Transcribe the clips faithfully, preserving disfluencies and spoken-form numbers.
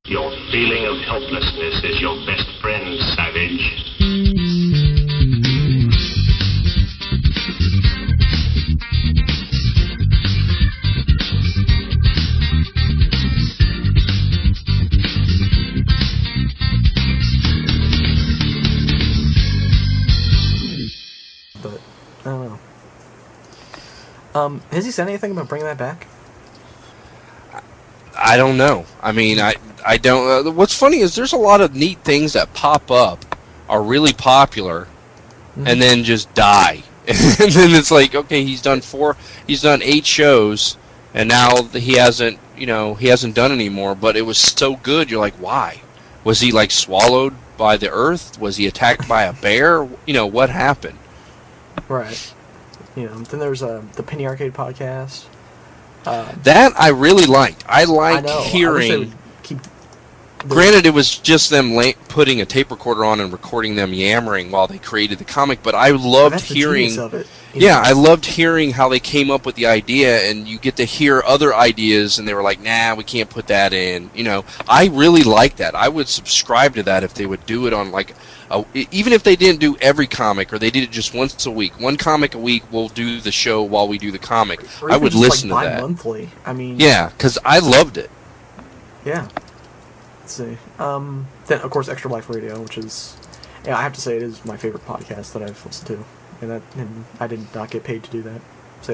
Your feeling of helplessness is your best friend, savage. But, I don't know. Um, has he said anything about bringing that back? I don't know. I mean, I I don't. Uh, what's funny is there's a lot of neat things that pop up, are really popular, mm-hmm. and then just die. And then it's like, okay, he's done four, he's done eight shows, and now he hasn't, you know, he hasn't done any more. But it was so good. You're like, why? Was he like swallowed by the earth? Was he attacked by a bear? You know, what happened? Right. You know. Then there's uh, the Penny Arcade podcast. Uh, that I really liked. I liked I hearing. I wish they would keep Granted, it was just them la- putting a tape recorder on and recording them yammering while they created the comic, but I loved that's the hearing. genius of it. Yeah, I loved hearing how they came up with the idea, and you get to hear other ideas, and they were like, "Nah, we can't put that in." You know, I really like that. I would subscribe to that if they would do it on like, a, even if they didn't do every comic or they did it just once a week. One comic a week, we'll do the show while we do the comic. Or I would just listen like to that. Bi-monthly. I mean, yeah, because I loved it. Yeah. Let's see. Um, then of course, Extra Life Radio, which is, yeah, I have to say it is my favorite podcast that I've listened to. And that, and I did not get paid to do that. Say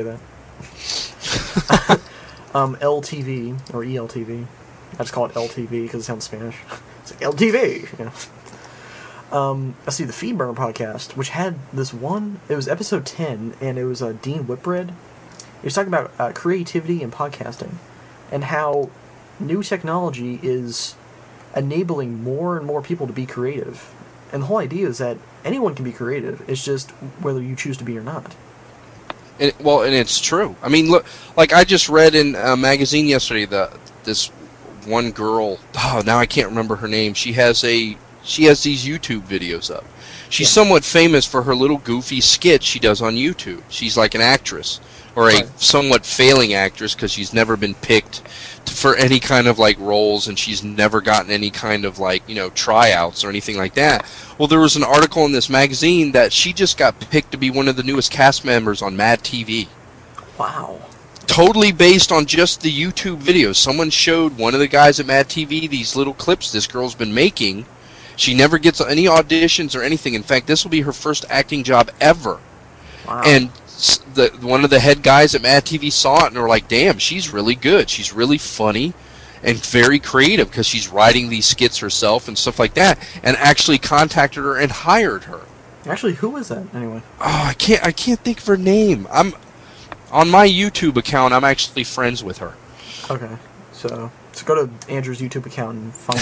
that. um, L T V, or E L T V. I just call it L T V because it sounds Spanish. It's like L T V! You know. Um, let's see, the Feedburner podcast, which had this one, it was episode ten, and it was uh, Dean Whitbread. He was talking about uh, creativity and podcasting, and how new technology is enabling more and more people to be creative. And the whole idea is that anyone can be creative. It's just whether you choose to be or not. And, well, and it's true. I mean, look, like I just read in a magazine yesterday that this one girl, oh, now I can't remember her name. She has a she has these YouTube videos up. She's yeah. somewhat famous for her little goofy skits she does on YouTube. She's like an actress, or a right. somewhat failing actress because she's never been picked to, for any kind of like roles, and she's never gotten any kind of like, you know, tryouts or anything like that. Well, there was an article in this magazine that she just got picked to be one of the newest cast members on Mad T V. Wow. Totally based on just the YouTube videos. Someone showed one of the guys at Mad T V these little clips this girl's been making. She never gets any auditions or anything. In fact, this will be her first acting job ever. Wow. And the one of the head guys at Mad T V saw it and were like, damn, she's really good. She's really funny and very creative because she's writing these skits herself and stuff like that, and actually contacted her and hired her. Actually, who is that anyway? Oh, I can't I can't think of her name. I'm on my YouTube account, I'm actually friends with her. Okay. So, so go to Andrew's YouTube account and find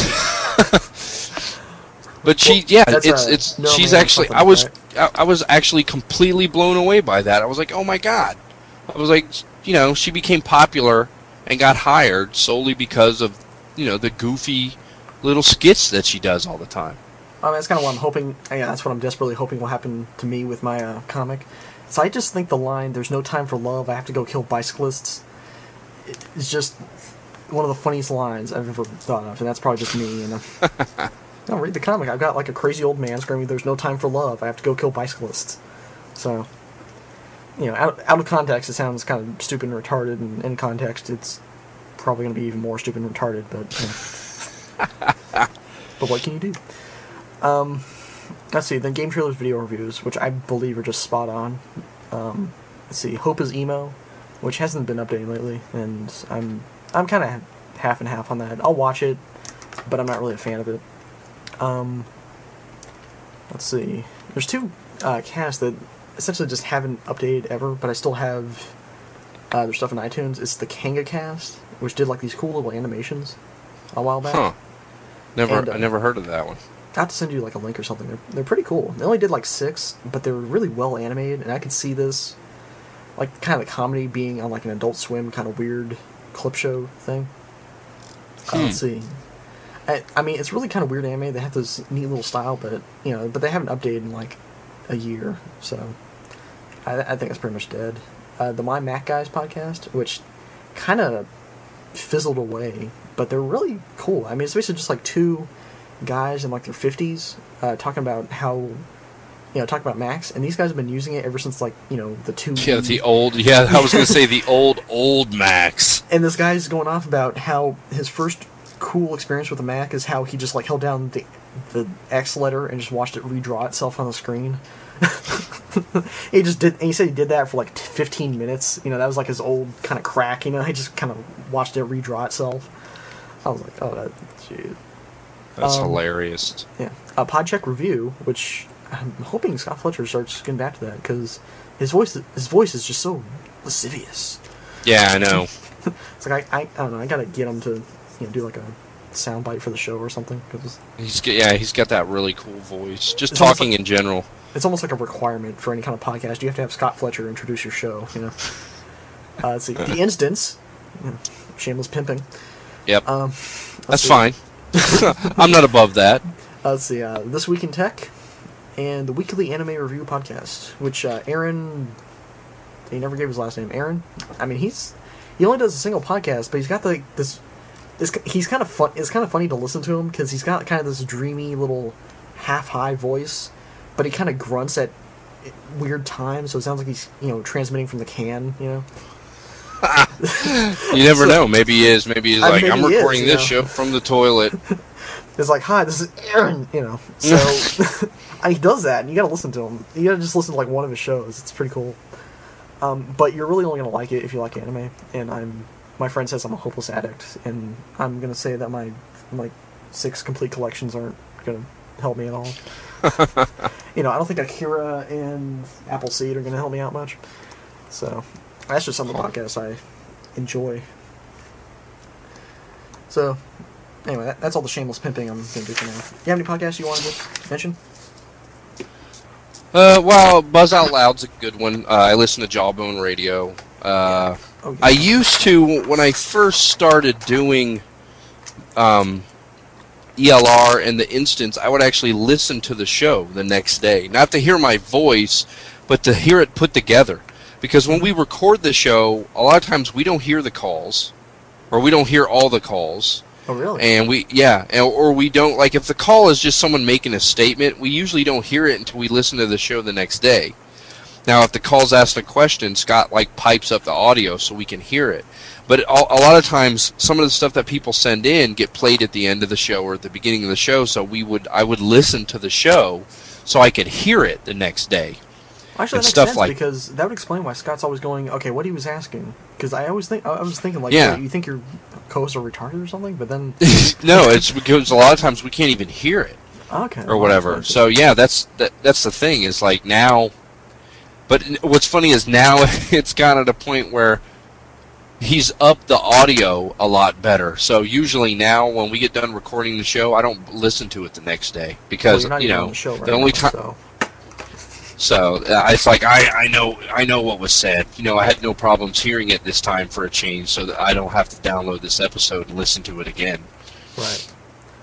it. But she, well, yeah, it's a, it's no, she's man, actually. I was right? I, I was actually completely blown away by that. I was like, oh my god! I was like, you know, she became popular and got hired solely because of, you know, the goofy little skits that she does all the time. I mean, that's kind of what I'm hoping. Yeah, that's what I'm desperately hoping will happen to me with my uh, comic. So I just think the line, "There's no time for love. I have to go kill bicyclists," is just one of the funniest lines I've ever thought of, and that's probably just me. You know. No, read the comic. I've got like a crazy old man screaming, "There's no time for love. I have to go kill bicyclists." So, you know, out, out of context, it sounds kind of stupid and retarded, and in context, it's probably going to be even more stupid and retarded, but, you know. But what can you do? Um, let's see, then Game Trailers video reviews, which I believe are just spot on. Um, let's see, Hope is Emo, which hasn't been updated lately, and I'm, I'm kind of half and half on that. I'll watch it, but I'm not really a fan of it. Um, let's see. There's two uh, casts that essentially just haven't updated ever, but I still have uh, their stuff in iTunes. It's the Kanga cast, which did like these cool little animations a while back. Huh. Never, and, uh, I never heard of that one. I have to send you like a link or something. They're, they're pretty cool. They only did like six, but they were really well animated, and I could see this, like kind of the comedy being on like an Adult Swim kind of weird clip show thing. Hmm. Uh, let's see. I, I mean, it's really kind of weird anime. They have this neat little style, but you know, but they haven't updated in like a year, so I, I think it's pretty much dead. Uh, the My Mac Guys podcast, which kind of fizzled away, but but they're really cool. I mean, it's basically just like two guys in like their fifties uh, talking about how, you know, talking about Macs, and these guys have been using it ever since like, you know, the two. Yeah, the old. Yeah, I was gonna say the old old Macs. And this guy's going off about how his first cool experience with the Mac is how he just like held down the the X letter and just watched it redraw itself on the screen. he just did. And he said he did that for like fifteen minutes. You know, that was like his old kind of crack. You know, he just kind of watched it redraw itself. I was like, oh, that, gee. That's um, hilarious. Yeah, a PodCheck review, which I'm hoping Scott Fletcher starts getting back to that because his voice, his voice is just so lascivious. Yeah, I know. It's like I, I, I don't know. I gotta get him to, you know, do like a soundbite for the show or something. Cause he's yeah, he's got that really cool voice. Just It's talking like- in general. It's almost like a requirement for any kind of podcast. You have to have Scott Fletcher introduce your show, you know. Uh, let's see. The Instance. You know, shameless pimping. Yep. Um, That's see. fine. I'm not above that. Uh, let's see. Uh, This Week in Tech and the Weekly Anime Review Podcast, which uh, Aaron... He never gave his last name. Aaron? I mean, he's... He only does a single podcast, but he's got like this... this he's kind of fun. It's kind of funny to listen to him because he's got kind of this dreamy little half-high voice, but he kind of grunts at weird times, so it sounds like he's, you know, transmitting from the can, you know? You never So- know. Maybe he is. Maybe he's I mean, like, maybe I'm he is, recording you this know. show from the toilet. It's like, hi, this is Aaron, you know? So, and he does that, and you gotta listen to him. You gotta just listen to, like, one of his shows. It's pretty cool. Um, but you're really only gonna like it if you like anime, and I'm... My friend says I'm a hopeless addict, and I'm gonna say that my, like, six complete collections aren't gonna help me at all. You know, I don't think Akira and Appleseed are gonna help me out much. So, that's just some of the podcasts I enjoy. So, anyway, that, that's all the shameless pimping I'm gonna do for now. You have any podcasts you want to just mention? Uh, well, Buzz Out Loud's a good one. Uh, I listen to Jawbone Radio. Uh, Oh, yeah. I used to, when I first started doing um, E L R and the Instance, I would actually listen to the show the next day. Not to hear my voice, but to hear it put together. Because when we record the show, a lot of times we don't hear the calls, or we don't hear all the calls. Oh, really? And we, yeah, and, or we don't, like, if the call is just someone making a statement, we usually don't hear it until we listen to the show the next day. Now, if the call's asked a question, Scott, like, pipes up the audio so we can hear it. But a, a lot of times, some of the stuff that people send in get played at the end of the show or at the beginning of the show, so we would, I would listen to the show so I could hear it the next day. Actually, that and makes stuff sense like- because that would explain why Scott's always going, okay, what he was asking. Because I always think, I was thinking, like, Yeah. wait, you think your co-hosts are retarded or something? But then, No, it's because a lot of times we can't even hear it. okay. Or whatever. So yeah, that's that, that's the thing. Is like now, but what's funny is now it's gotten to the point where he's upped the audio a lot better. So usually now when we get done recording the show, I don't listen to it the next day because well, you're not you even know on the, show right the only now, time. so. So uh, it's like I, I know I know what was said. You know, I had no problems hearing it this time for a change, so that I don't have to download this episode and listen to it again. Right.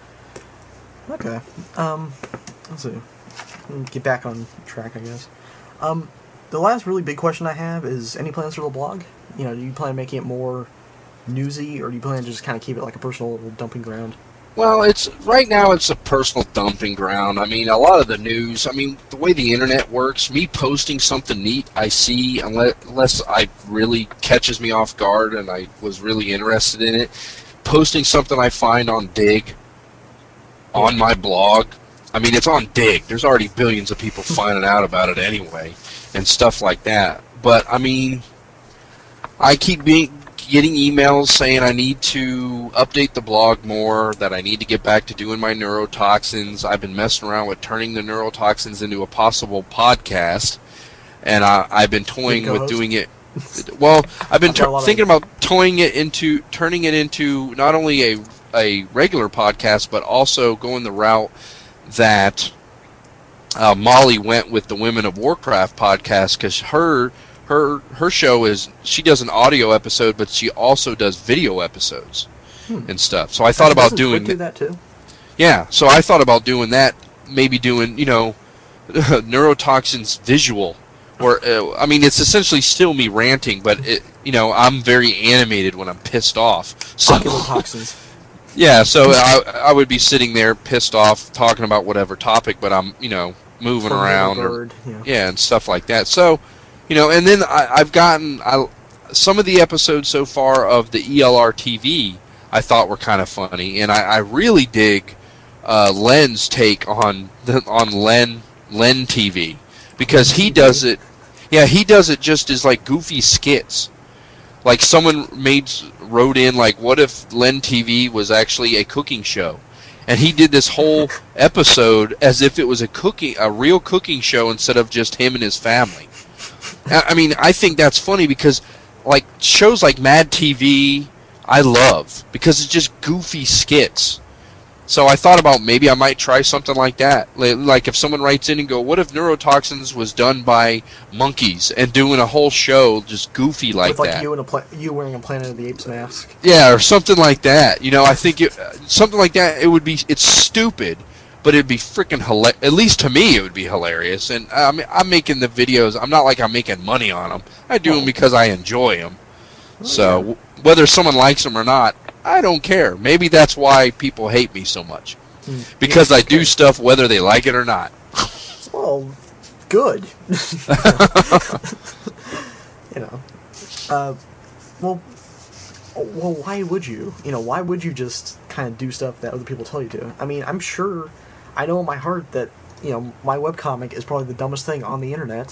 Okay. Um, let's see. Let me get back on track, I guess. Um, the last really big question I have is, any plans for the blog? You know, do you plan on making it more newsy, or do you plan to just kind of keep it like a personal little dumping ground? Well, it's right now it's a personal dumping ground. I mean, a lot of the news, I mean, the way the internet works, me posting something neat I see, unless, unless I really catches me off guard and I was really interested in it, posting something I find on Dig, on my blog, I mean, it's on Dig. There's already billions of people finding out about it anyway, and stuff like that. But, I mean, I keep being... getting emails saying I need to update the blog more, that I need to get back to doing my neurotoxins. I've been messing around with turning the neurotoxins into a possible podcast, and I, I've been toying Good with co-host. doing it. Well, I've been I've got a tur lot of- thinking about toying it into, turning it into not only a a regular podcast, but also going the route that uh, Molly went with the Women of Warcraft podcast, because her. Her her show is, she does an audio episode, but she also does video episodes Hmm. and stuff. So I thought about Doesn't doing Twit do that. that too. Yeah, so I thought about doing that, maybe doing, you know, neurotoxins visual. Or, uh, I mean, it's essentially still me ranting, but, it, you know, I'm very animated when I'm pissed off. So, Oculotoxins. Yeah, so I, I would be sitting there pissed off talking about whatever topic, but I'm, you know, moving From around or bird, yeah. yeah, and stuff like that. So, you know, and then I, I've gotten I, some of the episodes so far of the E L R T V I thought were kind of funny, and I, I really dig uh, Len's take on the, on Len Len T V because he does it. Yeah, he does it just as like goofy skits. Like someone made wrote in like, what if Len T V was actually a cooking show? And he did this whole episode as if it was a cooking, a real cooking show instead of just him and his family. I mean, I think that's funny because like shows like Mad T V, I love because it's just goofy skits. So I thought about maybe I might try something like that. Like if someone writes in and go, what if Neurotoxins was done by monkeys and doing a whole show just goofy like With like that? you in a pla- you wearing a Planet of the Apes mask. Yeah, or something like that. You know, I think it, something like that. It would be. It's stupid, but it'd be freaking hilarious. At least to me, it would be hilarious. And I mean, I'm making the videos. I'm not like I'm making money on them. I do them because I enjoy them. Oh, So yeah. whether someone likes them or not, I don't care. Maybe that's why people hate me so much. Hmm. Because Yeah, I do okay. stuff whether they like it or not. Well, good. You know, uh, well, well, why would you? You know, why would you just kind of do stuff that other people tell you to? I mean, I'm sure, I know in my heart that, you know, my webcomic is probably the dumbest thing on the internet.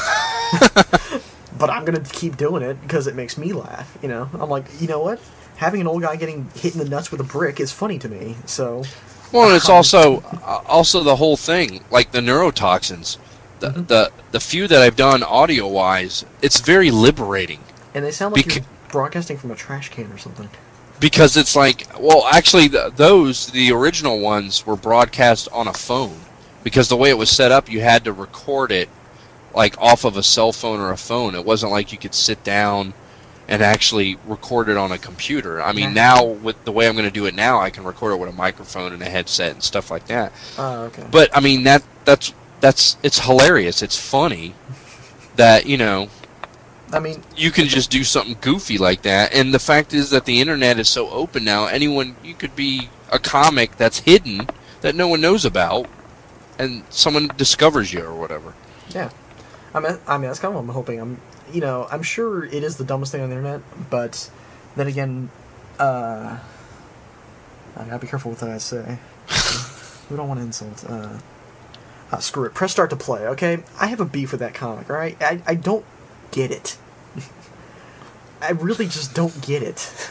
But I'm gonna keep doing it because it makes me laugh. You know, I'm like, you know what? Having an old guy getting hit in the nuts with a brick is funny to me. So, Well, and it's also uh, also the whole thing, like the neurotoxins. The, Mm-hmm. the the few that I've done audio wise, it's very liberating. and they sound like Bec- you're broadcasting from a trash can or something. Because it's like, well, actually, the, those, the original ones, were broadcast on a phone. Because the way it was set up, you had to record it, like, off of a cell phone or a phone. It wasn't like you could sit down and actually record it on a computer. I mean, Yeah. now, with the way I'm going to do it now, I can record it with a microphone and a headset and stuff like that. Oh, okay. But, I mean, that that's, that's it's hilarious. It's funny that, you know, I mean, you can just do something goofy like that. And the fact is that the internet is so open now, anyone, you could be a comic that's hidden that no one knows about, and someone discovers you or whatever. yeah. I mean, I mean, that's kind of what I'm hoping. I'm, you know, I'm sure it is the dumbest thing on the internet, but then again, uh, I gotta be careful with what I say. We don't want to insult. Uh, uh, screw it. Press start to play. Okay, I have a beef with that comic. All right, I I don't get it. I really just don't get it.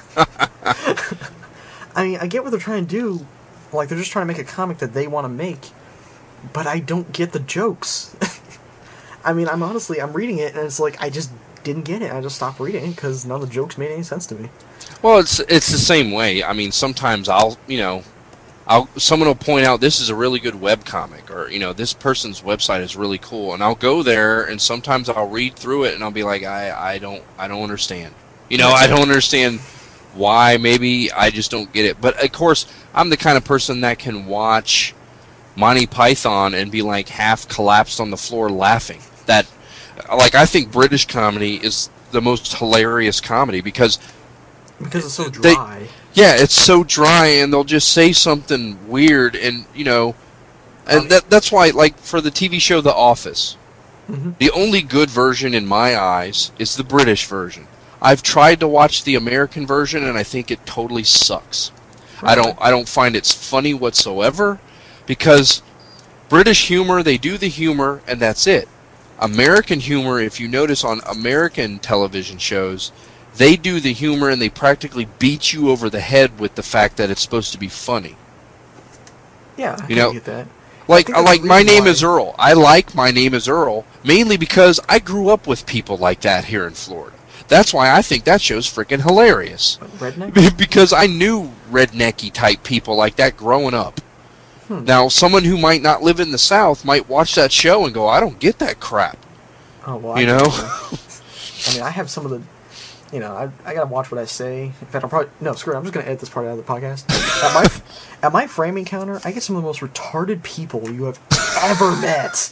I mean, I get what they're trying to do. Like, they're just trying to make a comic that they want to make, but I don't get the jokes. I mean, I'm honestly, I'm reading it, and it's like, I just didn't get it. I just stopped reading because none of the jokes made any sense to me. Well, it's it's the same way. I mean, sometimes I'll, you know, I'll someone will point out this is a really good webcomic, or you know, this person's website is really cool, and I'll go there, and sometimes I'll read through it, and I'll be like, I I don't I don't understand. You know, I don't understand why. Maybe I just don't get it. But of course, I'm the kind of person that can watch Monty Python and be like half collapsed on the floor laughing. That, like, I think British comedy is the most hilarious comedy because Because it's so They- dry. yeah, it's so dry, and they'll just say something weird, and you know, and Um, that that's why, like, for the T V show The Office, Mhm. the only good version in my eyes is the British version. I've tried to watch the American version, and I think it totally sucks. I don't I don't find it's funny whatsoever, because British humor, they do the humor, and that's it. American humor, if you notice on American television shows, they do the humor and they practically beat you over the head with the fact that it's supposed to be funny. Yeah, I You can know, get that. Like, think that's like the My reason Name why- is Earl. I like My Name is Earl mainly because I grew up with people like that here in Florida. That's why I think that show's freaking hilarious. Redneck? Because I knew rednecky type people like that growing up. Hmm. Now, someone who might not live in the South might watch that show and go, I don't get that crap. Oh, well, I You can know? get that. I mean, I have some of the, you know, I, I gotta watch what I say. In fact, I'll probably, no, screw it, I'm just gonna edit this part out of the podcast. At my, at my framing counter, I get some of the most retarded people you have ever met.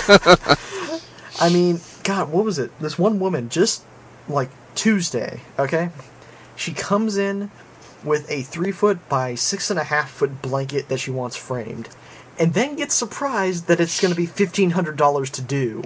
I mean, God, what was it? This one woman, just, like, Tuesday, okay? She comes in with a three foot by six and a half foot blanket that she wants framed, and then gets surprised that it's going to be fifteen hundred dollars to do.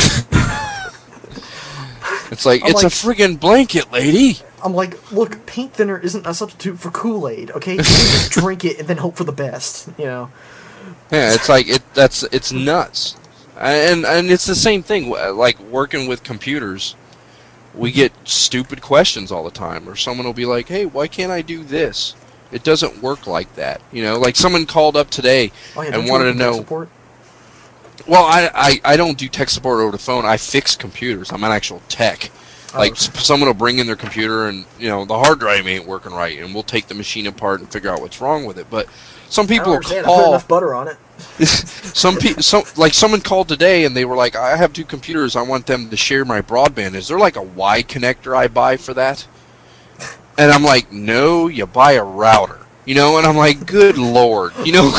It's like, I'm it's like, a friggin' blanket, lady. I'm like, look, paint thinner isn't a substitute for Kool-Aid, okay? You can just drink it and then hope for the best, you know? Yeah, it's like, it. that's, it's nuts. And, and it's the same thing, like, working with computers, we get stupid questions all the time, or someone will be like, hey, why can't I do this? It doesn't work like that, you know? Like, someone called up today oh, yeah, and wanted to know... Support? Well, I, I, I don't do tech support over the phone. I fix computers. I'm an actual tech. Like, oh, okay. someone will bring in their computer and, you know, the hard drive ain't working right, and we'll take the machine apart and figure out what's wrong with it. But some people I don't call... I put enough butter on it. some people, some, like, someone called today, and they were like, I have two computers. I want them to share my broadband. Is there, like, a Y connector I buy for that? And I'm like, no, you buy a router. You know, and I'm like, good Lord, you know,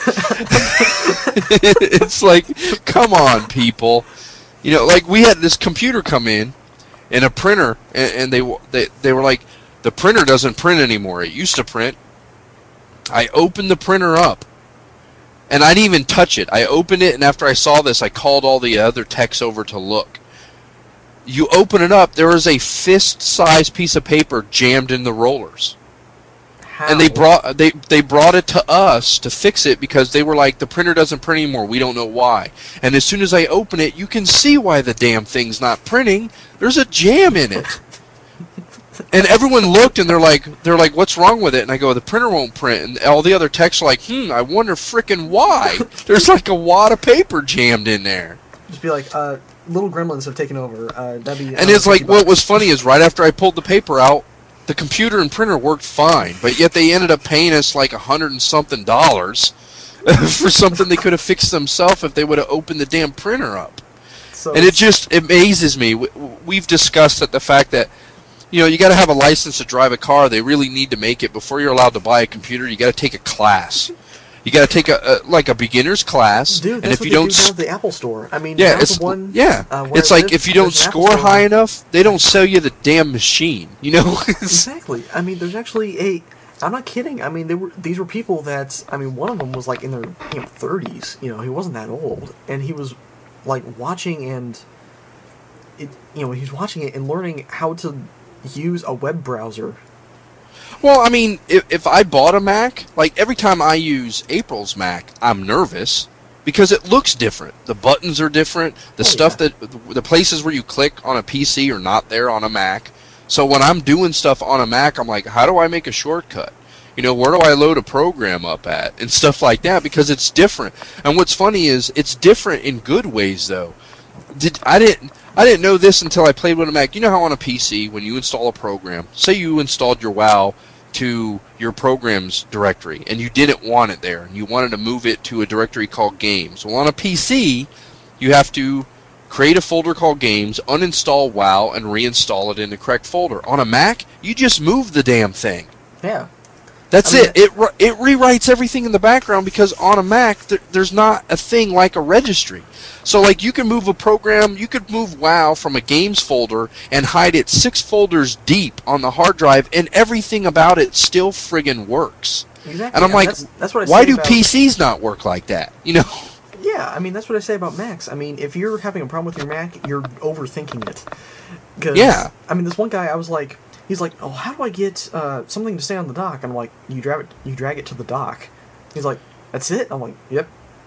it's like, come on, people, you know, like, we had this computer come in, and a printer, and, and they, they they were like, the printer doesn't print anymore. It used to print. I opened the printer up, and I didn't even touch it. I opened it, and after I saw this, I called all the other techs over to look. You open it up, there is a fist-sized piece of paper jammed in the rollers. How? And they brought they they brought it to us to fix it because they were like, the printer doesn't print anymore. We don't know why. And as soon as I open it, you can see why the damn thing's not printing. There's a jam in it. And everyone looked, and they're like, they're like, what's wrong with it? And I go, the printer won't print. And all the other techs are like, hmm, I wonder frickin' why. There's like a wad of paper jammed in there. Just be like, uh, little gremlins have taken over. Uh, that'd be. And it's like, what was funny is right after I pulled the paper out, the computer and printer worked fine, but yet they ended up paying us like a hundred and something dollars for something they could have fixed themselves if they would have opened the damn printer up. So and it just amazes me. We've discussed that the fact that, you know, you got to have a license to drive a car. They really need to make it before you're allowed to buy a computer. You got to take a class. You got to take a, a like a beginner's class. Dude, that's and if what you they don't do down at the Apple Store. I mean, yeah, down it's the one. yeah, Uh, where it's I like live, if you don't there's an Apple score Store. high enough, they don't sell you the damn machine. You know. Exactly. I mean, there's actually a. I'm not kidding. I mean, they were these were people that. I mean, one of them was like in their you know, thirties. You know, he wasn't that old, and he was like watching and. It, you know, he's watching it and learning how to use a web browser. Well, I mean, if, if I bought a Mac, like every time I use April's Mac, I'm nervous because it looks different. The buttons are different. The oh, stuff yeah. that, the places where you click on a P C are not there on a Mac. So when I'm doing stuff on a Mac, I'm like, how do I make a shortcut? You know, where do I load a program up at? And stuff like that because it's different. And what's funny is it's different in good ways, though. Did I didn't I didn't know this until I played with a Mac. You know how on a P C, when you install a program, say you installed your WoW to your programs directory, and you didn't want it there, and you wanted to move it to a directory called Games. Well, on a P C, you have to create a folder called Games, uninstall WoW, and reinstall it in the correct folder. On a Mac, you just move the damn thing. Yeah. That's I mean, it. It it rewrites everything in the background because on a Mac, there, there's not a thing like a registry. So, like, you can move a program, you could move WoW from a games folder and hide it six folders deep on the hard drive, and everything about it still friggin' works. Exactly. And I'm I mean, like, that's, that's what I why say do about, P Cs not work like that? You know? Yeah, I mean, that's what I say about Macs. I mean, if you're having a problem with your Mac, you're overthinking it. 'Cause, Yeah. I mean, this one guy, I was like, he's like, oh, how do I get uh, something to stay on the dock? I'm like, you drag it, you drag it to the dock. He's like, that's it? I'm like, yep.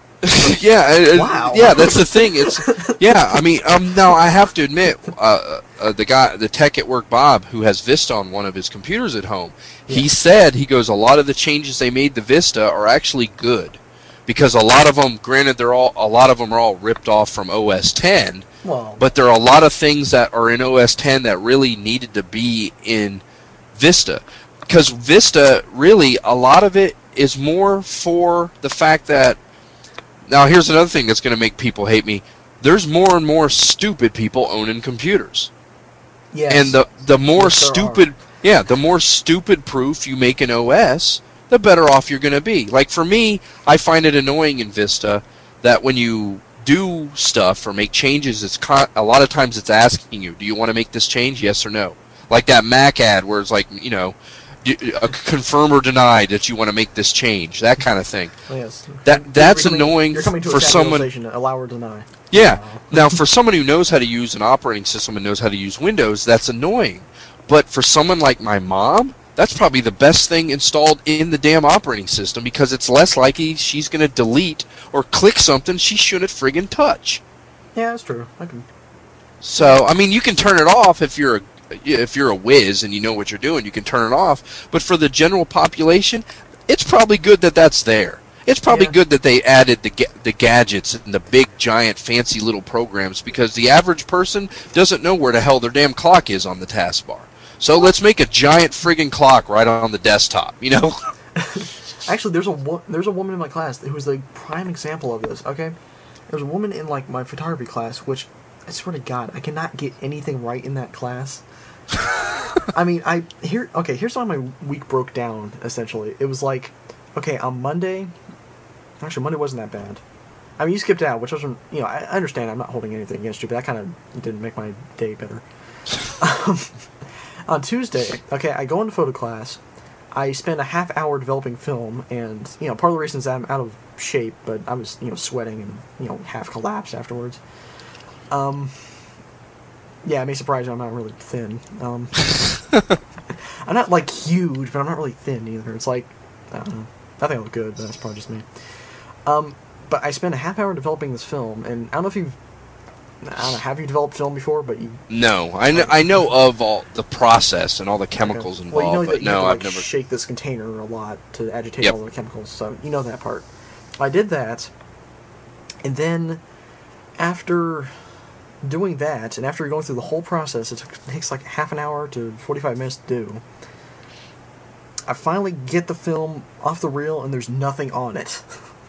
yeah, uh, Wow. yeah, that's the thing. It's yeah. I mean, um, now I have to admit, uh, uh, the guy, the tech at work, Bob, who has Vista on one of his computers at home, Yeah. he said he goes, a lot of the changes they made to Vista are actually good, because a lot of them, granted, they're all a lot of them are all ripped off from O S ten, Well, but there are a lot of things that are in O S ten that really needed to be in Vista, because Vista really a lot of it is more for the fact that. Now, here's another thing that's going to make people hate me. There's more and more stupid people owning computers. yes. And the the more Yes, there stupid, yeah, the more stupid proof you make an O S, the better off you're going to be. Like for me, I find it annoying in Vista that when you do stuff or make changes, it's con- a lot of times it's asking you, do you want to make this change, yes or no? Like that Mac ad where it's like, you know, you, uh, confirm or deny that you want to make this change, that kind of thing. Oh, yes. That that's you're coming, annoying you're coming to for a someone. Allow or deny. Yeah. Uh, Now, for someone who knows how to use an operating system and knows how to use Windows, that's annoying. But for someone like my mom, that's probably the best thing installed in the damn operating system because it's less likely she's going to delete or click something she shouldn't friggin' touch. Yeah, that's true. I can. So, I mean, you can turn it off if you're a if you're a whiz and you know what you're doing. You can turn it off. But for the general population, it's probably good that that's there. It's probably Yeah. good that they added the ga- the gadgets and the big, giant, fancy little programs because the average person doesn't know where the hell their damn clock is on the taskbar. So let's make a giant friggin' clock right on the desktop, you know? Actually, there's a wo- there's a woman in my class who was the prime example of this. Okay, there's a woman in like my photography class, which I swear to God, I cannot get anything right in that class. I mean, I here okay. Here's how my week broke down. Essentially, it was like, okay, on Monday. Actually, Monday wasn't that bad. I mean, you skipped out, which wasn't, you know, I, I understand. I'm not holding anything against you, but that kind of didn't make my day better. um, on Tuesday, okay, I go into photo class. I spend a half hour developing film, and, you know, part of the reason is I'm out of shape, but I was, you know, sweating and, you know, half collapsed afterwards. Um, yeah, it may surprise you, I'm not really thin. Um, I'm not, like, huge, but I'm not really thin either. It's like, I don't know. I think I look good, but that's probably just me. Um, but I spent a half hour developing this film, and I don't know if you've, I don't know, have you developed film before? But you No, I know, I know of all the process and all the chemicals okay. involved, well, you know but that you no, have to, like, I've never. shake this container a lot to agitate Yep. all the chemicals, so you know that part. I did that, and then after doing that, and after going through the whole process, it, took, it takes like half an hour to forty-five minutes to do. I finally get the film off the reel, and there's nothing on it.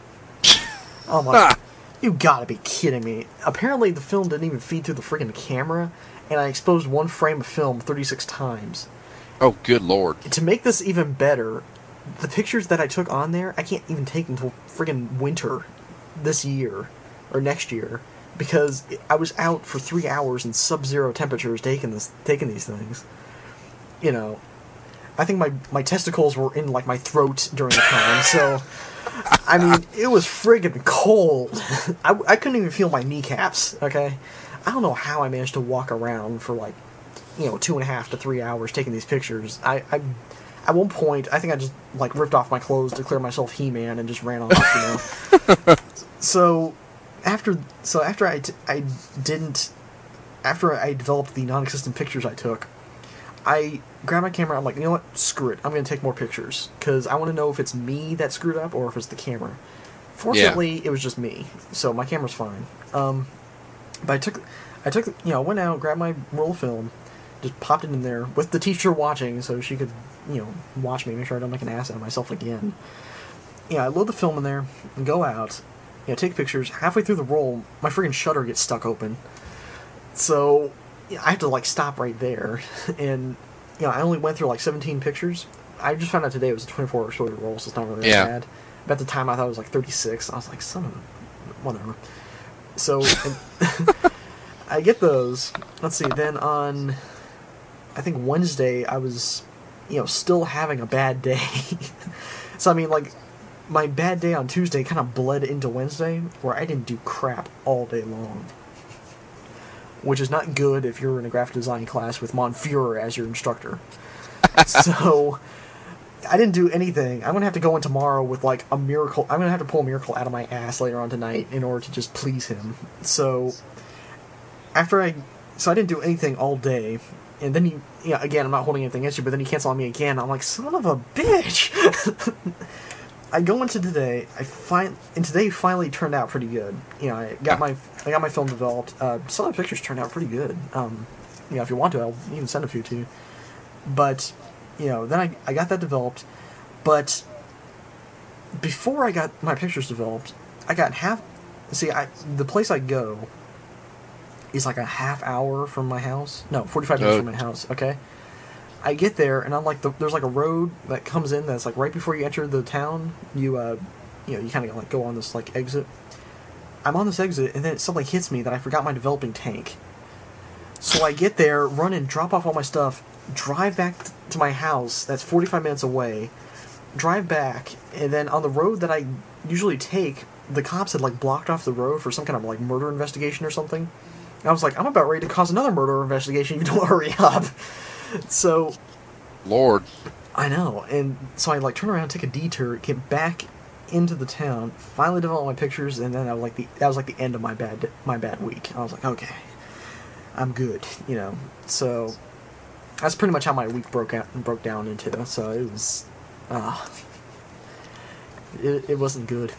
Oh my! Ah. You gotta be kidding me! Apparently, the film didn't even feed through the friggin' camera, and I exposed one frame of film thirty-six times. Oh, good lord! To make this even better, the pictures that I took on there, I can't even take until friggin' winter this year or next year because I was out for three hours in sub-zero temperatures taking this, taking these things. You know. I think my, my testicles were in, like, my throat during the time, so, I mean, it was friggin' cold. I, I couldn't even feel my kneecaps, okay? I don't know how I managed to walk around for, like, you know, two and a half to three hours taking these pictures. I, I at one point, I think I just, like, ripped off my clothes, declared myself He-Man, and just ran off, you know? So, after, so after I, t- I didn't, after I developed the non-existent pictures I took, I grabbed my camera, I'm like, you know what, screw it, I'm going to take more pictures, because I want to know if it's me that screwed up, or if it's the camera. Fortunately, yeah. It was just me, so my camera's fine. Um, but I took, I took, you know, went out, grabbed my roll of film, just popped it in there, with the teacher watching, so she could, you know, watch me, make sure I don't make an ass out of myself again. You know, I load the film in there, and go out, you know, take pictures. Halfway through the roll, my friggin' shutter gets stuck open. So I have to, like, stop right there, and, you know, I only went through, like, seventeen pictures. I just found out today it was a twenty-four hour story roll, so it's not really yeah. that bad. But at the time, I thought it was, like, thirty-six. I was like, son of a... whatever. So, I get those. Let's see, then on, I think Wednesday, I was, you know, still having a bad day. So, I mean, like, my bad day on Tuesday kind of bled into Wednesday, where I didn't do crap all day long. Which is not good if you're in a graphic design class with Monfuhrer as your instructor. So, I didn't do anything. I'm going to have to go in tomorrow with, like, a miracle. I'm going to have to pull a miracle out of my ass later on tonight in order to just please him. So, after I... So, I didn't do anything all day. And then he... You know, again, I'm not holding anything against you, but then he canceled on me again. I'm like, son of a bitch! I go into today, I find, and today finally turned out pretty good. You know, I got my, I got my film developed. Uh, some of the pictures turned out pretty good. Um, you know, if you want to, I'll even send a few to you. But, you know, then I, I got that developed. But before I got my pictures developed, I got half. See, I the place I go is like a half hour from my house. No, forty-five minutes Oh. from my house. Okay. I get there, and I'm like, the, there's like a road that comes in that's like right before you enter the town. You, uh, you know, you kind of like go on this like exit. I'm on this exit, and then it suddenly hits me that I forgot my developing tank. So I get there, run and drop off all my stuff, drive back t- to my house that's forty-five minutes away, drive back, and then on the road that I usually take, the cops had like blocked off the road for some kind of like murder investigation or something. And I was like, I'm about ready to cause another murder investigation if you don't hurry up. So, Lord. I know, and so I like turn around, take a detour, get back into the town, finally develop my pictures, and then I was like the that was like the end of my bad my bad week. I was like, okay, I'm good, you know. So that's pretty much how my week broke out broke down into. So it was, uh, it it wasn't good.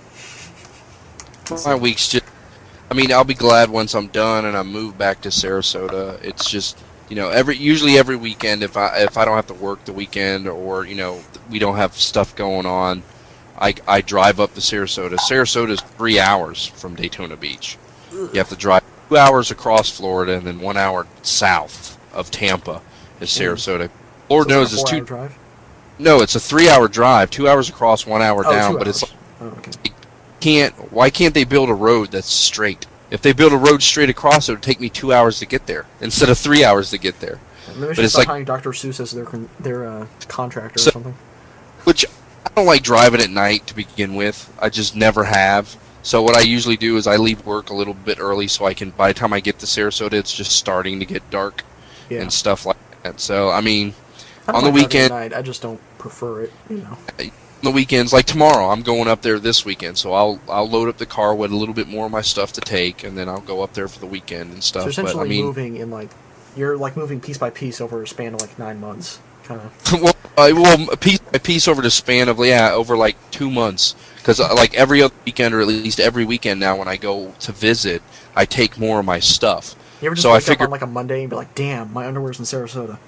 My week's just. I mean, I'll be glad once I'm done and I move back to Sarasota. It's just, you know, every usually every weekend if I if I don't have to work the weekend or you know we don't have stuff going on, I I drive up to Sarasota. Sarasota is three hours from Daytona Beach. You have to drive two hours across Florida and then one hour south of Tampa is Sarasota. Lord So knows it's it's a two. four-hour drive? No, it's a three-hour drive. Two hours across, one hour Oh, down. two But hours. it's Oh, okay. can't. Why can't they build a road that's straight? If they build a road straight across, it would take me two hours to get there instead of three hours to get there. Maybe But should it's start like- hiring Doctor Seuss as their con- their uh, contractor So- or something. Which I don't like driving at night to begin with. I just never have. So what I usually do is I leave work a little bit early so I can. By the time I get to Sarasota, it's just starting to get dark Yeah. and stuff like that. So I mean, I don't on the like driving at weekend- night, I just don't prefer it. You know. on the weekends, like tomorrow, I'm going up there this weekend. So I'll I'll load up the car with a little bit more of my stuff to take, and then I'll go up there for the weekend and stuff. So essentially, but I mean, moving in like you're like moving piece by piece over a span of like nine months, kind of. well, uh, well, piece by piece over the span of yeah, over like two months. Because uh, like every other weekend, or at least every weekend now, when I go to visit, I take more of my stuff. You ever just So I wake up figured- on like a Monday and be like, "Damn, my underwear's in Sarasota."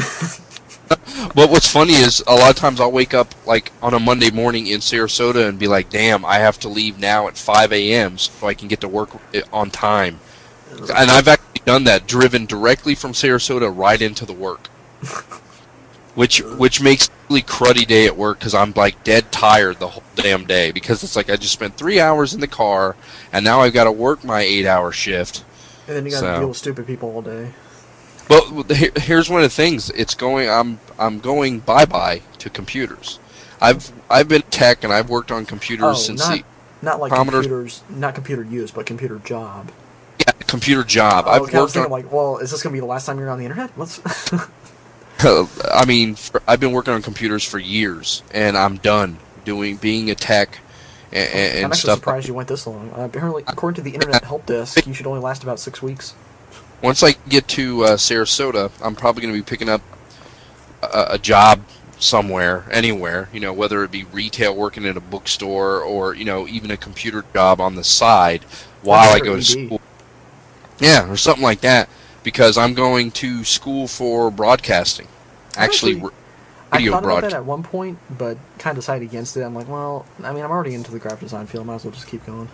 But what's funny is a lot of times I'll wake up like on a Monday morning in Sarasota and be like, "Damn, I have to leave now at five a.m. so I can get to work on time." And I've actually done that, driven directly from Sarasota right into the work, which which makes a really cruddy day at work because I'm like dead tired the whole damn day because it's like I just spent three hours in the car and now I've got to work my eight-hour shift. And then you gotta So- deal with stupid people all day. But here- here's one of the things. It's going. I'm I'm going bye bye to computers. I've I've been tech and I've worked on computers Oh, since not the not like Commodore- computers, not computer use, but computer job. yeah, computer job. Oh, I've okay, I was worked thinking on. like, well, is this gonna be the last time you're on the internet? Let's. I mean, for, I've been working on computers for years, and I'm done doing being a tech and, and I'm actually stuff. surprised you went this long. Uh, apparently, according to the Internet Help Desk, you should only last about six weeks. Once I get to uh, Sarasota, I'm probably going to be picking up a, a job somewhere, anywhere. You know, whether it be retail, working in a bookstore, or you know, even a computer job on the side while I Or go to E D. school. Yeah, or something like that, because I'm going to school for broadcasting. Actually, Actually, r- I video thought about broadcast. that at one point, but kind of decided against it. I'm like, well, I mean, I'm already into the graphic design field. Might as well just keep going.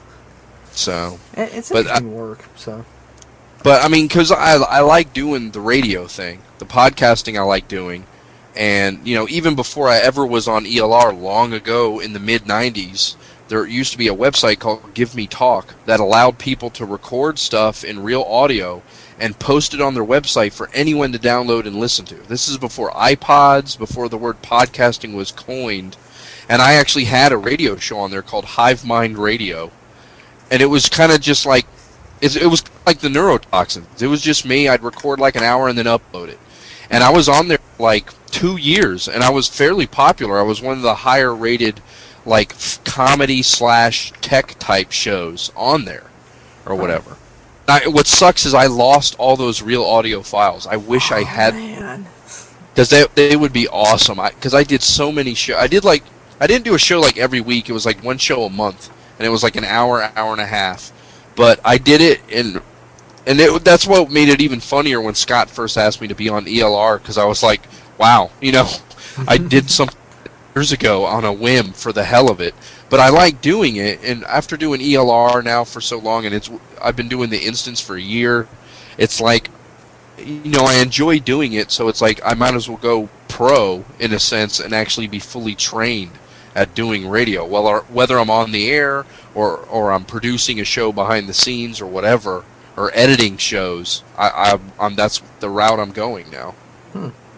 So, It- It's But I- interesting work, so. but I mean, because I I like doing the radio thing, the podcasting I like doing, and you know, even before I ever was on E L R, long ago in the mid nineties, there used to be a website called Give Me Talk that allowed people to record stuff in real audio and post it on their website for anyone to download and listen to. This is before iPods, before the word podcasting was coined, and I actually had a radio show on there called Hive Mind Radio, and it was kind of just like it's, it was like the neurotoxins. It was just me. I'd record like an hour and then upload it, and I was on there like two years, and I was fairly popular. I was one of the higher rated like f- comedy slash tech type shows on there, or whatever. I, what sucks is I lost all those real audio files. I wish I had, Man. because they they would be awesome. Because I, I did so many shows. I did like I didn't do a show like every week. It was like one show a month, and it was like an hour, hour and a half. But I did it, and and it, that's what made it even funnier when Scott first asked me to be on E L R, because I was like, wow, you know, I did something years ago on a whim for the hell of it. But I like doing it, and after doing E L R now for so long, and it's I've been doing the instance for a year, it's like, you know, I enjoy doing it, so it's like I might as well go pro, in a sense, and actually be fully trained at doing radio. Well, or, whether I'm on the air, or, or I'm producing a show behind the scenes, or whatever, or editing shows, I, I, I'm, that's the route I'm going now. Hmm.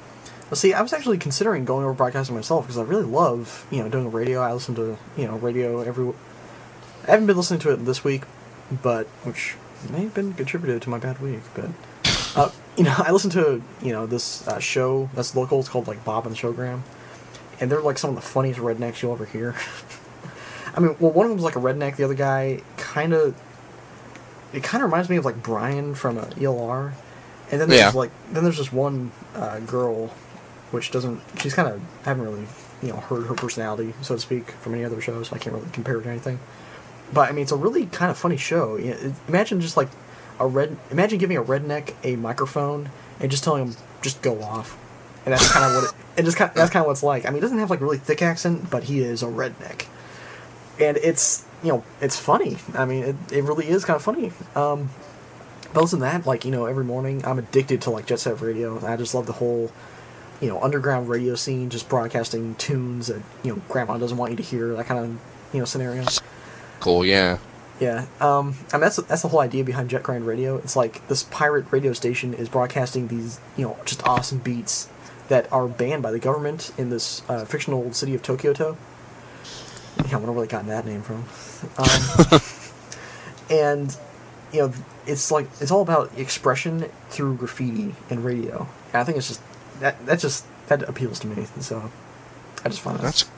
Well, see, I was actually considering going over broadcasting myself because I really love, you know, doing radio. I listen to, you know, radio every. I haven't been listening to it this week, but which may have been contributed to my bad week. But uh, you know, I listen to you know this uh, show that's local. It's called like Bob and the Showgram, and they're like some of the funniest rednecks you'll ever hear. I mean, well, one of them's like a redneck. The other guy kind of. It kind of reminds me of like Brian from uh, E L R, and then there's Yeah. like then there's this one uh, girl. Which doesn't, she's kind of, I haven't really, you know, heard her personality, so to speak, from any other shows, so I can't really compare it to anything. But, I mean, it's a really kind of funny show. You know, imagine just, like, a red, imagine giving a redneck a microphone and just telling him, just go off. And that's kind of what it, and just kind of, that's kind of what it's like. I mean, he doesn't have, like, a really thick accent, but he is a redneck. And it's, you know, it's funny. I mean, it, it really is kind of funny. Um, but other than that, like, you know, every morning, I'm addicted to, like, Jet Set Radio. I just love the whole... you know, underground radio scene, just broadcasting tunes that, you know, grandma doesn't want you to hear, that kind of, you know, scenario. Cool, yeah. Yeah, um, I mean, that's, that's the whole idea behind Jet Grind Radio. It's like, this pirate radio station is broadcasting these, you know, just awesome beats that are banned by the government in this uh, fictional city of Tokyoto. Yeah, I wonder where they got that name from. Um, and, you know, it's like, it's all about expression through graffiti and radio. And I think it's just, That that just that appeals to me, so I just find That's.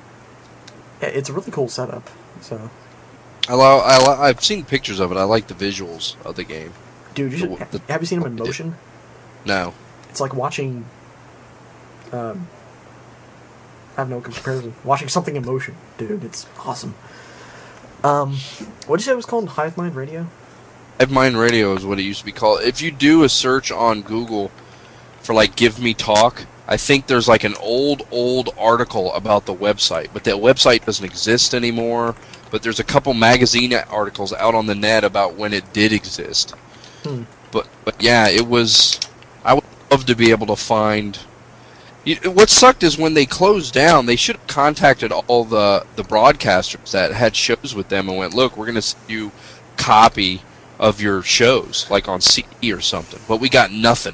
it. It's a really cool setup. So, I lo- I lo- I've seen pictures of it. I like the visuals of the game. dude, you should, The- the- have you seen them in motion? No. It's like watching. Um, I have no comparison. Watching something in motion, dude. It's awesome. Um, what did you say it was called? Hive Mind Radio. Hive Mind Radio is what it used to be called. If you do a search on Google for like Give Me Talk, I think there's like an old, old article about the website, but that website doesn't exist anymore. But there's a couple magazine articles out on the net about when it did exist. Hmm. But but yeah, it was. I would love to be able to find. You, what sucked is when they closed down, they should have contacted all the the broadcasters that had shows with them and went, look, we're going to send you a copy of your shows, like on C D or something. But we got nothing.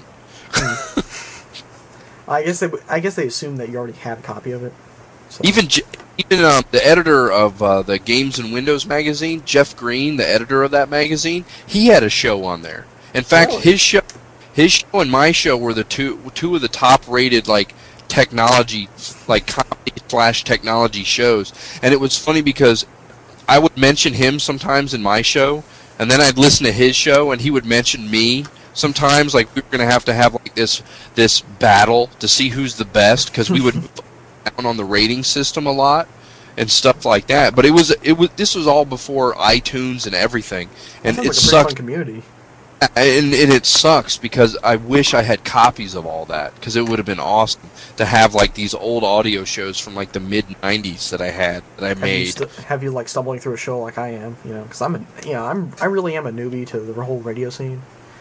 I guess they I guess they assume that you already had a copy of it. So. Even J- even um, the editor of uh, the Games and Windows magazine, Jeff Green, the editor of that magazine, he had a show on there. In fact, Really? his show, his show and my show were the two two of the top rated like technology, like comedy slash technology shows. And it was funny because I would mention him sometimes in my show, and then I'd listen to his show, and he would mention me. Sometimes, like, we were going to have to have like this this battle to see who's the best, because we would move down on the rating system a lot and stuff like that. But it was it was this was all before iTunes and everything, and Sounds it like a pretty sucks. fun community. And, and it sucks because I wish I had copies of all that, because it would have been awesome to have like these old audio shows from like the mid nineties that I had that I Have you, made. st- have you like stumbling through a show like I am? You know, because I'm a, you know, I'm I really am a newbie to the whole radio scene.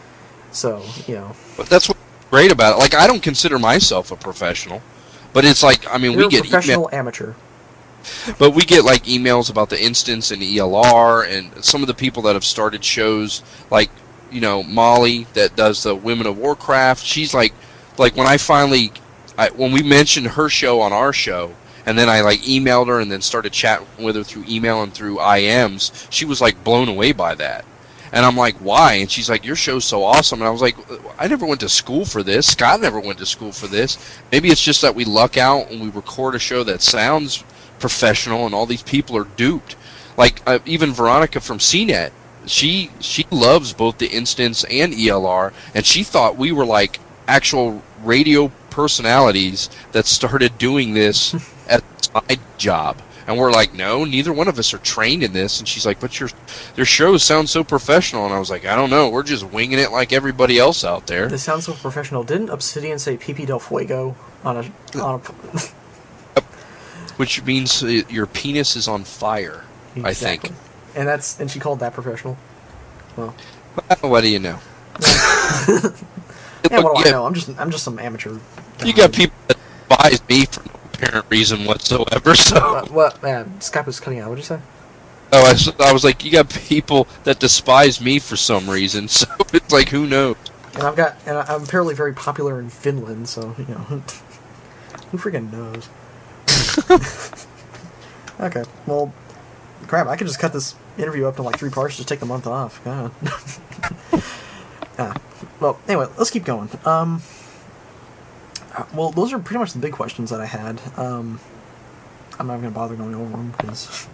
So you know, But that's what's great about it. Like, I don't consider myself a professional, but it's like, I mean, you're we a get professional email, amateur. but we get like emails about the instance in E L R, and some of the people that have started shows, like, you know, Molly that does the Women of Warcraft. She's like, like when I finally, I, when we mentioned her show on our show, and then I like emailed her and then started chatting with her through email and through I Ms, she was like blown away by that. And I'm like, why? And she's like, your show's so awesome. And I was like, I never went to school for this. Scott never went to school for this. Maybe it's just that we luck out and we record a show that sounds professional and all these people are duped. Like, uh, even Veronica from C net, she she loves both the Instance and E L R, and she thought we were like actual radio personalities that started doing this as a side job. And we're like, no, neither one of us are trained in this. And she's like, but your their shows sound so professional. And I was like, I don't know. We're just winging it like everybody else out there. This sounds so professional. Didn't Obsidian say P P del Fuego on a on a? Which means uh, your penis is on fire, I think. Exactly. And that's and she called that professional. Well, Well, what do you know? yeah, what do Look, I yeah, know? I'm just I'm just some amateur. you got people that despise me for no apparent reason whatsoever. So, Uh, what? Man, Skype was cutting out. What did you say? oh, I, s- I was like, you got people that despise me for some reason. So it's like, who knows? And I've got and I- I'm apparently very popular in Finland. So you know. Who freaking knows? Okay, well, crap, I could just cut this interview up to like three parts, just take the month off. God. ah, well, anyway, let's keep going. Um, well, those are pretty much the big questions that I had. Um, I'm not going to bother going over them because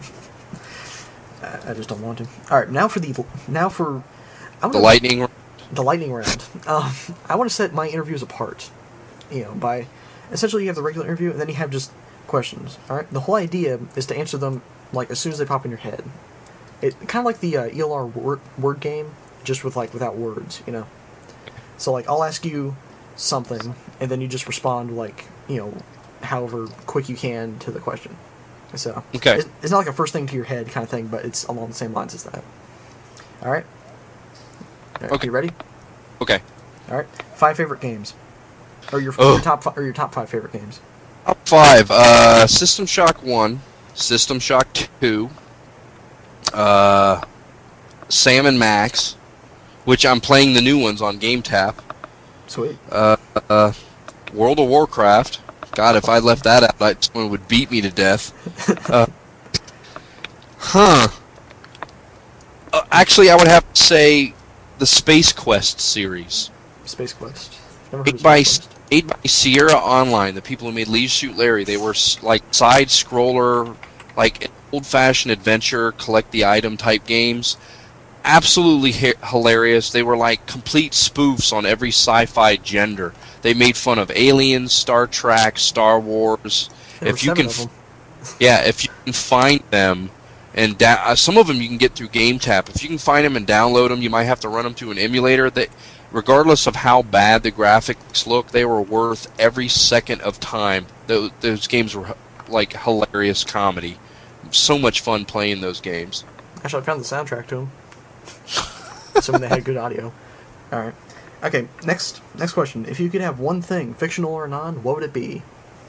I, I just don't want to. All right, now for the now for I The lightning. the lightning round. Um, I want to set my interviews apart. You know, by essentially you have the regular interview and then you have just questions. All right, the whole idea is to answer them like as soon as they pop in your head. It kind of like the uh, E L R word, word game, just with like without words. You know, so like I'll ask you something and then you just respond like you know, however quick you can to the question. So Okay. it's, it's not like a first thing to your head kind of thing, but it's along the same lines as that. All right. All right, Okay. You ready? Okay. All right. Five favorite games, or your, Oh. your top fi- or your top five favorite games. Top five. Uh, System Shock one, System Shock two, uh, Sam and Max, which I'm playing the new ones on GameTap. Sweet. Uh, uh, World of Warcraft. God, if I left that out, like, someone would beat me to death. Uh, huh. Uh, actually, I would have to say the Space Quest series. Space Quest. Never heard of Made by, Space Quest. made by Sierra Online, the people who made Leisure Suit Larry. They were s- like side scroller, like old fashioned adventure, collect the item type games. Absolutely hi- hilarious. They were like complete spoofs on every sci-fi gender. They made fun of aliens, Star Trek, Star Wars. There were if you seven can, of them. f- yeah, if you can find them, and da- uh, some of them you can get through GameTap. If you can find them and download them, you might have to run them to an emulator. That, regardless of how bad the graphics look, they were worth every second of time. Those, those games were like hilarious comedy. So much fun playing those games. Actually, I found the soundtrack to them. Assuming they had good audio. All right. Okay. Next. Next question. If you could have one thing, fictional or non, what would it be?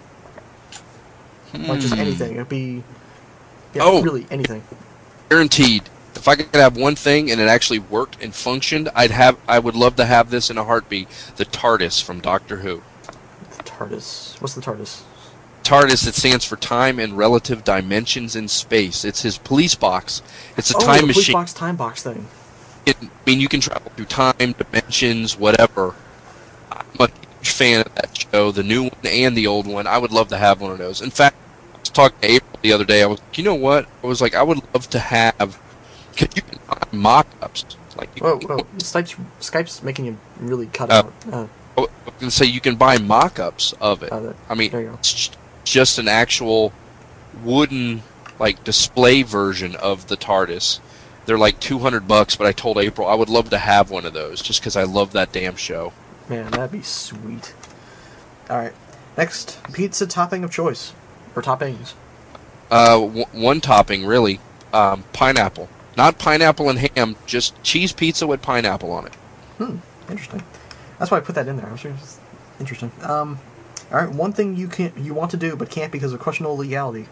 Like just Hmm. anything. It'd be. Yeah, Oh. really anything. Guaranteed. If I could have one thing and it actually worked and functioned, I'd have. I would love to have this in a heartbeat. The TARDIS from Doctor Who. The TARDIS. What's the TARDIS? TARDIS. It stands for Time and Relative Dimensions in Space. It's his police box. It's a oh, time the police machine. box time box thing. It, I mean, you can travel through time, dimensions, whatever. I'm a huge fan of that show, the new one and the old one. I would love to have one of those. In fact, I was talking to April the other day. I was, you know what? I was like, I would love to have. Cause you can buy mock-ups. Like, you Whoa, can, whoa. Skype's, Skype's making you really cut Uh, out. Uh, I was gonna say you can buy mock-ups of it. of it. I mean, There you go. it's j- just an actual wooden like display version of the TARDIS. They're like two hundred bucks, but I told April I would love to have one of those just because I love that damn show. Man, that'd be sweet. Alright. Next, pizza topping of choice. Or toppings. Uh, w- one topping really, um, pineapple. Not pineapple and ham, just cheese pizza with pineapple on it. Hmm, interesting. That's why I put that in there. I was sure it's interesting. Um, alright, one thing you can't you want to do but can't because of questionable legality.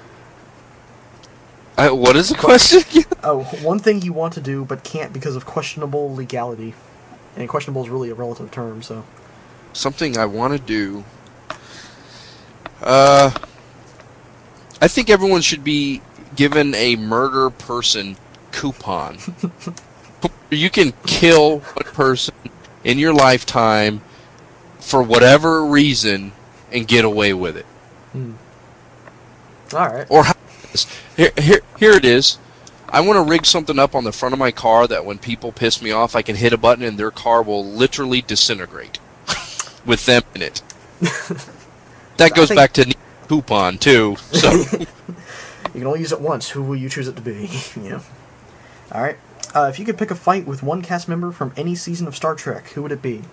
Uh, what is the question again? Oh, one thing you want to do but can't because of questionable legality. And questionable is really a relative term, so. Something I want to do. Uh, I think everyone should be given a murder person coupon. You can kill one person in your lifetime for whatever reason and get away with it. Hmm. Alright. Or how here, here, here it is. I want to rig something up on the front of my car that when people piss me off, I can hit a button and their car will literally disintegrate with them in it. That I goes think- back to coupon too. So You can only use it once. Who will you choose it to be? Yeah. Alright. Uh, if you could pick a fight with one cast member from any season of Star Trek, who would it be?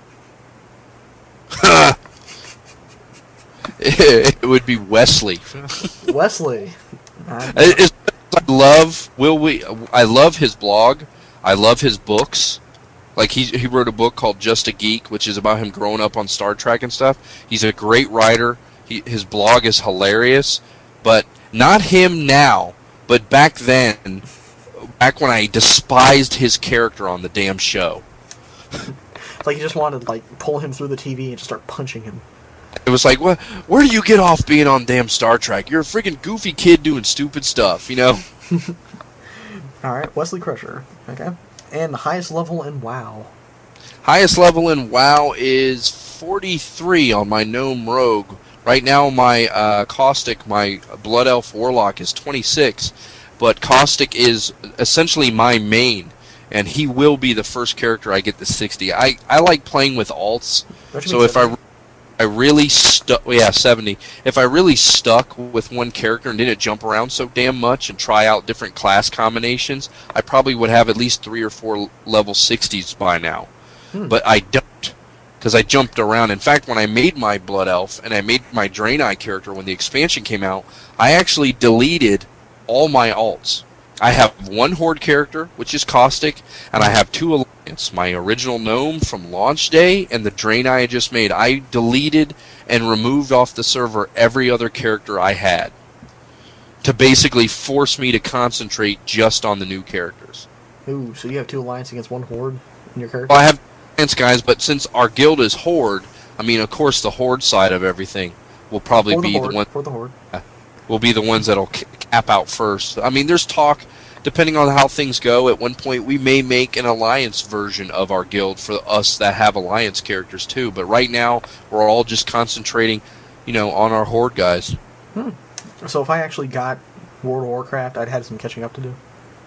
it would be Wesley. Wesley. Uh, It- it's- I love Will we. I love his blog. I love his books. Like he he wrote a book called Just a Geek, which is about him growing up on Star Trek and stuff. He's a great writer. He, his blog is hilarious, but not him now. But back then, back when I despised his character on the damn show. It's like you just wanted to like pull him through the T V and just start punching him. It was like, what? Where do you get off being on damn Star Trek? You're a freaking goofy kid doing stupid stuff, you know? All right, Wesley Crusher. Okay. And the highest level in WoW. Highest level in WoW is forty-three on my Gnome Rogue. Right now, my uh, Caustic, my Blood Elf Warlock, is twenty-six. But Caustic is essentially my main, and he will be the first character I get to sixty. I, I like playing with alts, so if I, I really stuck, yeah, seventy. If I really stuck with one character and didn't jump around so damn much and try out different class combinations, I probably would have at least three or four level sixties by now. Hmm. But I don't, because I jumped around. In fact, when I made my Blood Elf and I made my Draenei character when the expansion came out, I actually deleted all my alts. I have one Horde character, which is Caustic, and I have two Alliance. My original Gnome from launch day and the Draenei I just made. I deleted and removed off the server every other character I had to basically force me to concentrate just on the new characters. Ooh, so you have two Alliance against one Horde in your character? Well, I have Alliance guys, but since our guild is Horde, I mean, of course, the Horde side of everything will probably for the be Horde, the one. For the Horde. Will be the ones that'll cap out first. I mean, there's talk, depending on how things go, at one point we may make an Alliance version of our guild for us that have Alliance characters too, but right now we're all just concentrating, you know, on our Horde guys. Hmm. So if I actually got World of Warcraft, I'd had some catching up to do?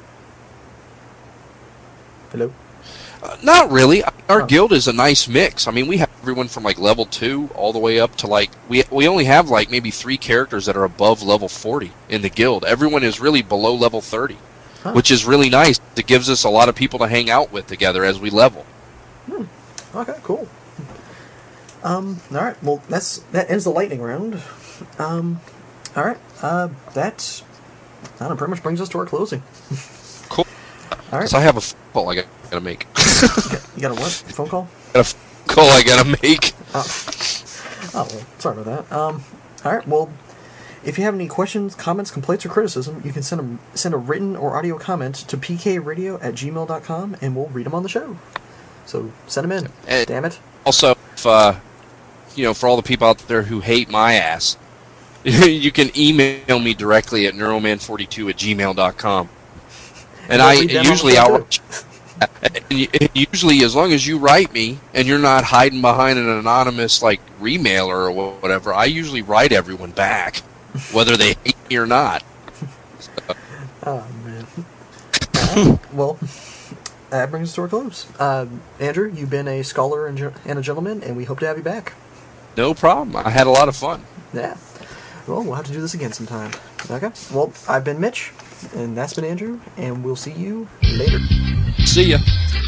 Hello? Uh, not really. Our oh. guild is a nice mix. I mean, we have everyone from like level two all the way up to like we we only have like maybe three characters that are above level forty in the guild. Everyone is really below level thirty, huh. which is really nice. It gives us a lot of people to hang out with together as we level. Hmm. Okay, cool. Um. All right. Well, that's that ends the lightning round. Um. All right. Uh. That. I don't know, pretty much brings us to our closing. Cool. All right. So I have a phone call I gotta make. you, got, you got a what? Phone call? Got a phone call I gotta make. Oh. oh, well, sorry about that. Um, all right, well, if you have any questions, comments, complaints, or criticism, you can send a, send a written or audio comment to p k radio at gmail dot com, and we'll read them on the show. So, send them in. And Damn it. Also, if, uh, you know, for all the people out there who hate my ass, you can email me directly at neuroman forty-two at gmail dot com. And I usually I'll and usually as long as you write me and you're not hiding behind an anonymous like remailer or whatever, I usually write everyone back, whether they hate me or not. So. Oh man. Uh, well, that brings us to our close. Uh, Andrew, you've been a scholar and, and a gentleman, and we hope to have you back. No problem. I had a lot of fun. Yeah. Well, we'll have to do this again sometime. Okay. Well, I've been Mitch, and that's been Andrew, and we'll see you later. See ya.